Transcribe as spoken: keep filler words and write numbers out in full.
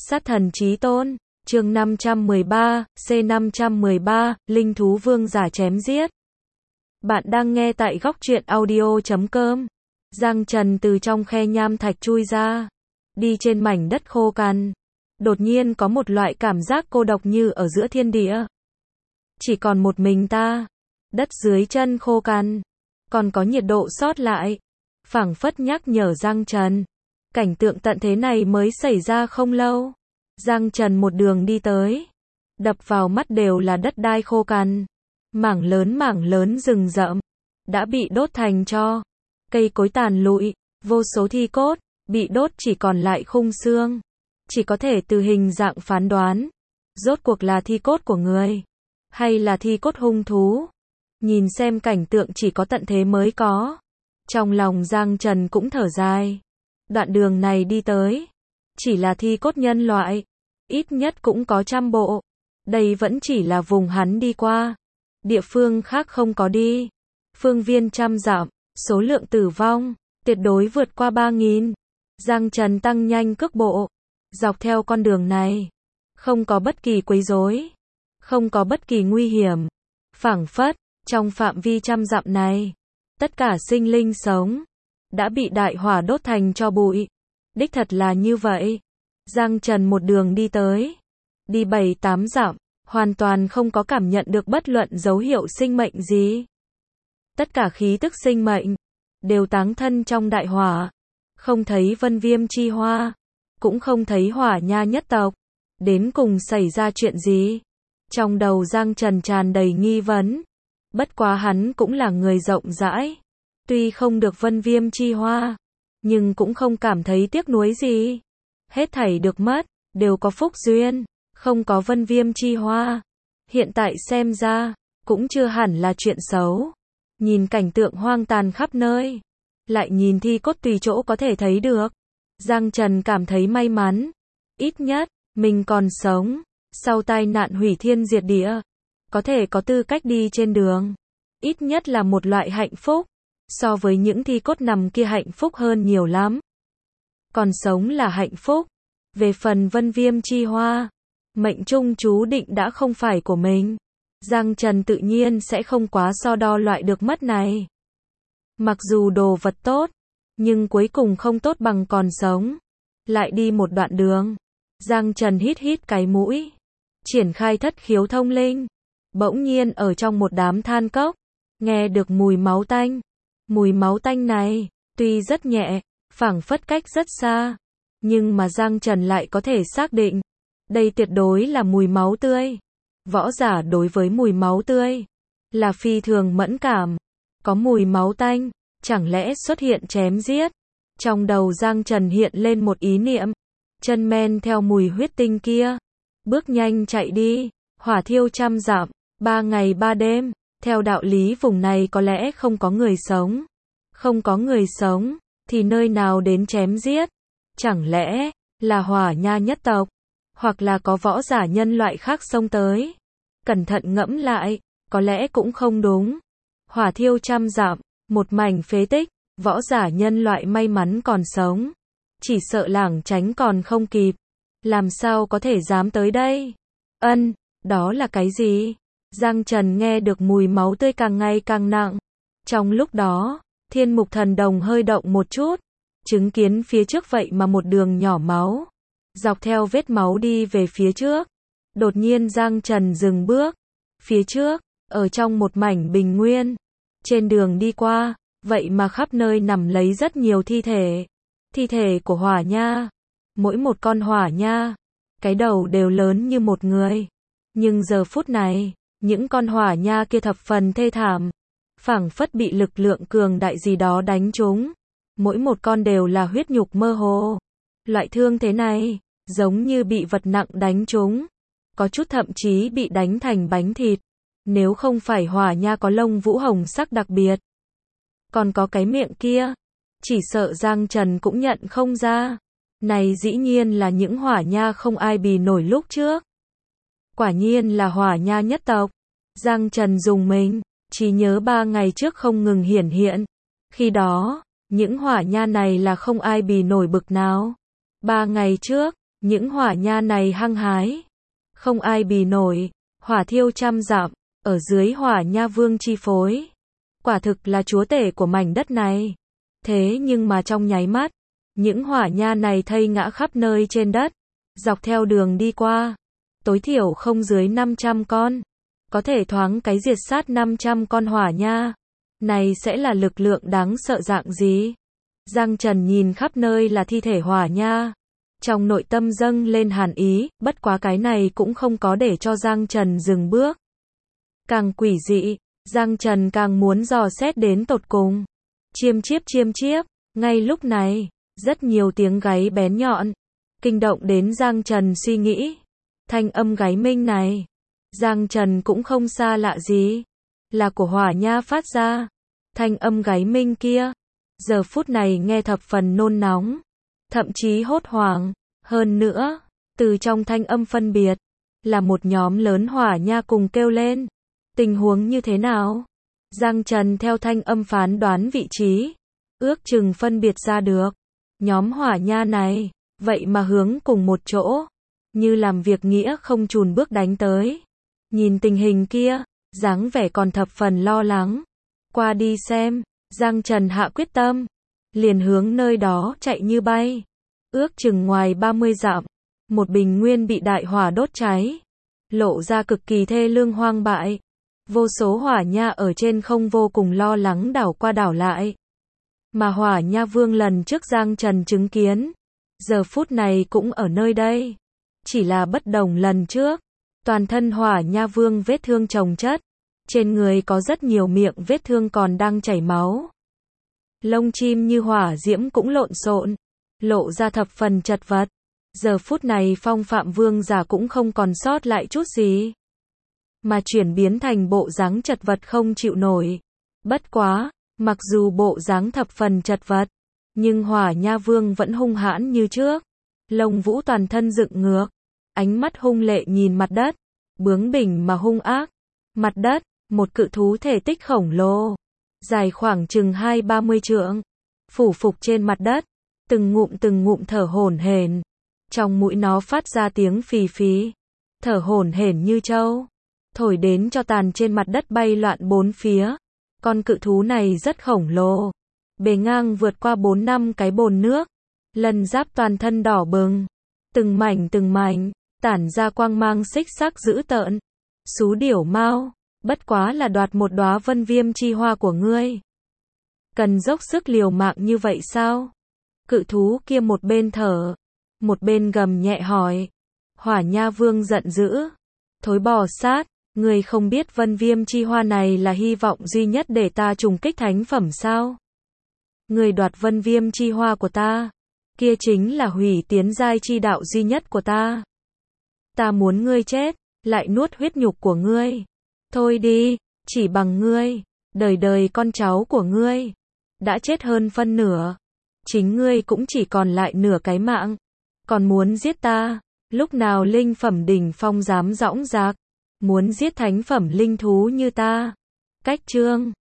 Sát thần chí tôn, chương năm trăm mười ba, C năm trăm mười ba, Linh thú vương giả chém giết. Bạn đang nghe tại góc truyện audio chấm com. Giang Trần từ trong khe nham thạch chui ra, đi trên mảnh đất khô cằn. Đột nhiên có một loại cảm giác cô độc như ở giữa thiên địa. Chỉ còn một mình ta, đất dưới chân khô cằn, còn có nhiệt độ sót lại, phảng phất nhắc nhở Giang Trần. Cảnh tượng tận thế này mới xảy ra không lâu. Giang Trần một đường đi tới, đập vào mắt đều là đất đai khô cằn, mảng lớn mảng lớn rừng rậm đã bị đốt thành tro, cây cối tàn lụi, vô số thi cốt bị đốt chỉ còn lại khung xương, chỉ có thể từ hình dạng phán đoán, rốt cuộc là thi cốt của người hay là thi cốt hung thú. Nhìn xem cảnh tượng chỉ có tận thế mới có, trong lòng Giang Trần cũng thở dài. Đoạn đường này đi tới, chỉ là thi cốt nhân loại, ít nhất cũng có trăm bộ. Đây vẫn chỉ là vùng hắn đi qua, địa phương khác không có đi. Phương viên trăm dặm, số lượng tử vong tuyệt đối vượt qua ba nghìn. Giang Trần tăng nhanh cước bộ, dọc theo con đường này, không có bất kỳ quấy rối, không có bất kỳ nguy hiểm. Phảng phất, trong phạm vi trăm dặm này, tất cả sinh linh sống đã bị đại hỏa đốt thành tro bụi. Đích thật là như vậy. Giang Trần một đường đi tới, đi bảy tám dặm, hoàn toàn không có cảm nhận được bất luận dấu hiệu sinh mệnh gì. Tất cả khí tức sinh mệnh đều táng thân trong đại hỏa. Không thấy Vân Viêm chi hoa, cũng không thấy Hỏa Nha nhất tộc. Đến cùng xảy ra chuyện gì? Trong đầu Giang Trần tràn đầy nghi vấn. Bất quá hắn cũng là người rộng rãi, tuy không được Vân Viêm chi hoa, nhưng cũng không cảm thấy tiếc nuối gì. Hết thảy được mất, đều có phúc duyên, không có Vân Viêm chi hoa. Hiện tại xem ra, cũng chưa hẳn là chuyện xấu. Nhìn cảnh tượng hoang tàn khắp nơi, lại nhìn thi cốt tùy chỗ có thể thấy được. Giang Trần cảm thấy may mắn. Ít nhất, mình còn sống, sau tai nạn hủy thiên diệt địa, có thể có tư cách đi trên đường. Ít nhất là một loại hạnh phúc, so với những thi cốt nằm kia hạnh phúc hơn nhiều lắm. Còn sống là hạnh phúc. Về phần Vân Viêm chi hoa, mệnh trung chú định đã không phải của mình. Giang Trần tự nhiên sẽ không quá so đo loại được mất này. Mặc dù đồ vật tốt, nhưng cuối cùng không tốt bằng còn sống. Lại đi một đoạn đường, Giang Trần hít hít cái mũi, triển khai thất khiếu thông linh. Bỗng nhiên ở trong một đám than cốc, nghe được mùi máu tanh. Mùi máu tanh này, tuy rất nhẹ, phảng phất cách rất xa, nhưng mà Giang Trần lại có thể xác định, đây tuyệt đối là mùi máu tươi. Võ giả đối với mùi máu tươi là phi thường mẫn cảm. Có mùi máu tanh, chẳng lẽ xuất hiện chém giết? Trong đầu Giang Trần hiện lên một ý niệm, chân men theo mùi huyết tinh kia, bước nhanh chạy đi, hỏa thiêu trăm dặm, ba ngày ba đêm. Theo đạo lý vùng này có lẽ không có người sống. Không có người sống, thì nơi nào đến chém giết? Chẳng lẽ là Hỏa Nha nhất tộc? Hoặc là có võ giả nhân loại khác xông tới? Cẩn thận ngẫm lại, có lẽ cũng không đúng. Hỏa thiêu trăm dặm, một mảnh phế tích, võ giả nhân loại may mắn còn sống, chỉ sợ lảng tránh còn không kịp. Làm sao có thể dám tới đây? Ân, đó là cái gì? Giang Trần nghe được mùi máu tươi càng ngày càng nặng. Trong lúc đó, Thiên Mục Thần Đồng hơi động một chút, chứng kiến phía trước vậy mà một đường nhỏ máu. Dọc theo vết máu đi về phía trước. Đột nhiên Giang Trần dừng bước. Phía trước, ở trong một mảnh bình nguyên, trên đường đi qua, vậy mà khắp nơi nằm lấy rất nhiều thi thể. Thi thể của Hỏa Nha. Mỗi một con Hỏa Nha, cái đầu đều lớn như một người. Nhưng giờ phút này, những con Hỏa Nha kia thập phần thê thảm, phảng phất bị lực lượng cường đại gì đó đánh trúng. Mỗi một con đều là huyết nhục mơ hồ. Loại thương thế này, giống như bị vật nặng đánh trúng. Có chút thậm chí bị đánh thành bánh thịt. Nếu không phải Hỏa Nha có lông vũ hồng sắc đặc biệt, còn có cái miệng kia, chỉ sợ Giang Trần cũng nhận không ra. Này dĩ nhiên là những Hỏa Nha không ai bì nổi lúc trước. Quả nhiên là Hỏa Nha nhất tộc. Giang Trần dùng mình, chỉ nhớ ba ngày trước không ngừng hiển hiện. Khi đó, những Hỏa Nha này là không ai bì nổi bực nào. Ba ngày trước, Những hỏa nha này hăng hái, không ai bì nổi, hỏa thiêu trăm dặm, ở dưới hỏa nha vương chi phối. Quả thực là chúa tể của mảnh đất này. Thế nhưng mà trong nháy mắt, những hỏa nha này thây ngã khắp nơi trên đất, dọc theo đường đi qua, tối thiểu không dưới năm trăm con, có thể thoáng cái diệt sát năm trăm con hỏa nha. Này sẽ là lực lượng đáng sợ dạng gì? Giang Trần nhìn khắp nơi là thi thể hỏa nha, trong nội tâm dâng lên hàn ý, bất quá cái này cũng không có để cho Giang Trần dừng bước. Càng quỷ dị, Giang Trần càng muốn dò xét đến tột cùng. Chiêm chiếp chiêm chiếp, ngay lúc này, rất nhiều tiếng gáy bén nhọn, kinh động đến Giang Trần suy nghĩ. Thanh âm gáy minh này, Giang Trần cũng không xa lạ gì, là của hỏa nha phát ra. Thanh âm gáy minh kia, giờ phút này nghe thập phần nôn nóng, thậm chí hốt hoảng. Hơn nữa, từ trong thanh âm phân biệt, là một nhóm lớn hỏa nha cùng kêu lên. Tình huống như thế nào? Giang Trần theo thanh âm phán đoán vị trí, ước chừng phân biệt ra được. Nhóm hỏa nha này, vậy mà hướng cùng một chỗ, như làm việc nghĩa không chùn bước đánh tới. Nhìn tình hình kia, dáng vẻ còn thập phần lo lắng. Qua đi xem, Giang Trần hạ quyết tâm, liền hướng nơi đó chạy như bay. Ước chừng ngoài ba mươi dặm, một bình nguyên bị đại hỏa đốt cháy, lộ ra cực kỳ thê lương hoang bại. Vô số hỏa nha ở trên không vô cùng lo lắng đảo qua đảo lại. Mà hỏa nha vương lần trước Giang Trần chứng kiến, giờ phút này cũng ở nơi đây. Chỉ là bất đồng lần trước, toàn thân hỏa nha vương vết thương chồng chất, trên người có rất nhiều miệng vết thương còn đang chảy máu. Lông chim như hỏa diễm cũng lộn xộn, lộ ra thập phần chật vật. Giờ phút này phong phạm vương giả cũng không còn sót lại chút gì, mà chuyển biến thành bộ dáng chật vật không chịu nổi. Bất quá, mặc dù bộ dáng thập phần chật vật, nhưng hỏa nha vương vẫn hung hãn như trước. Lông vũ toàn thân dựng ngược, ánh mắt hung lệ nhìn mặt đất, bướng bỉnh mà hung ác. Mặt đất, một cự thú thể tích khổng lồ, dài khoảng chừng hai ba mươi trượng, phủ phục trên mặt đất, từng ngụm từng ngụm thở hổn hển. Trong mũi nó phát ra tiếng phì phì, thở hổn hển như trâu, thổi đến cho tàn trên mặt đất bay loạn bốn phía. Con cự thú này rất khổng lồ, bề ngang vượt qua bốn năm cái bồn nước, lân giáp toàn thân đỏ bừng, từng mảnh từng mảnh, tản ra quang mang xích sắc dữ tợn. Xú điểu mao, bất quá là đoạt một đóa vân viêm chi hoa của ngươi, cần dốc sức liều mạng như vậy sao? Cự thú kia một bên thở, một bên gầm nhẹ hỏi. Hỏa nha vương giận dữ, thối bò sát, ngươi không biết vân viêm chi hoa này là hy vọng duy nhất để ta trùng kích thánh phẩm sao? Ngươi đoạt vân viêm chi hoa của ta, kia chính là hủy tiến giai chi đạo duy nhất của ta. Ta muốn ngươi chết, lại nuốt huyết nhục của ngươi. Thôi đi, chỉ bằng ngươi, đời đời con cháu của ngươi đã chết hơn phân nửa, chính ngươi cũng chỉ còn lại nửa cái mạng, còn muốn giết ta? Lúc nào linh phẩm đỉnh phong dám dõng dạc, muốn giết thánh phẩm linh thú như ta? Cách chương